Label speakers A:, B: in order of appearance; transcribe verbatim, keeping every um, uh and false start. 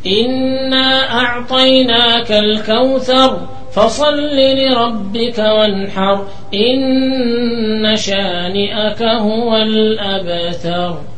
A: إنا أعطيناك الكوثر فصل لربك وانحر إن شانئك هو الأبتر.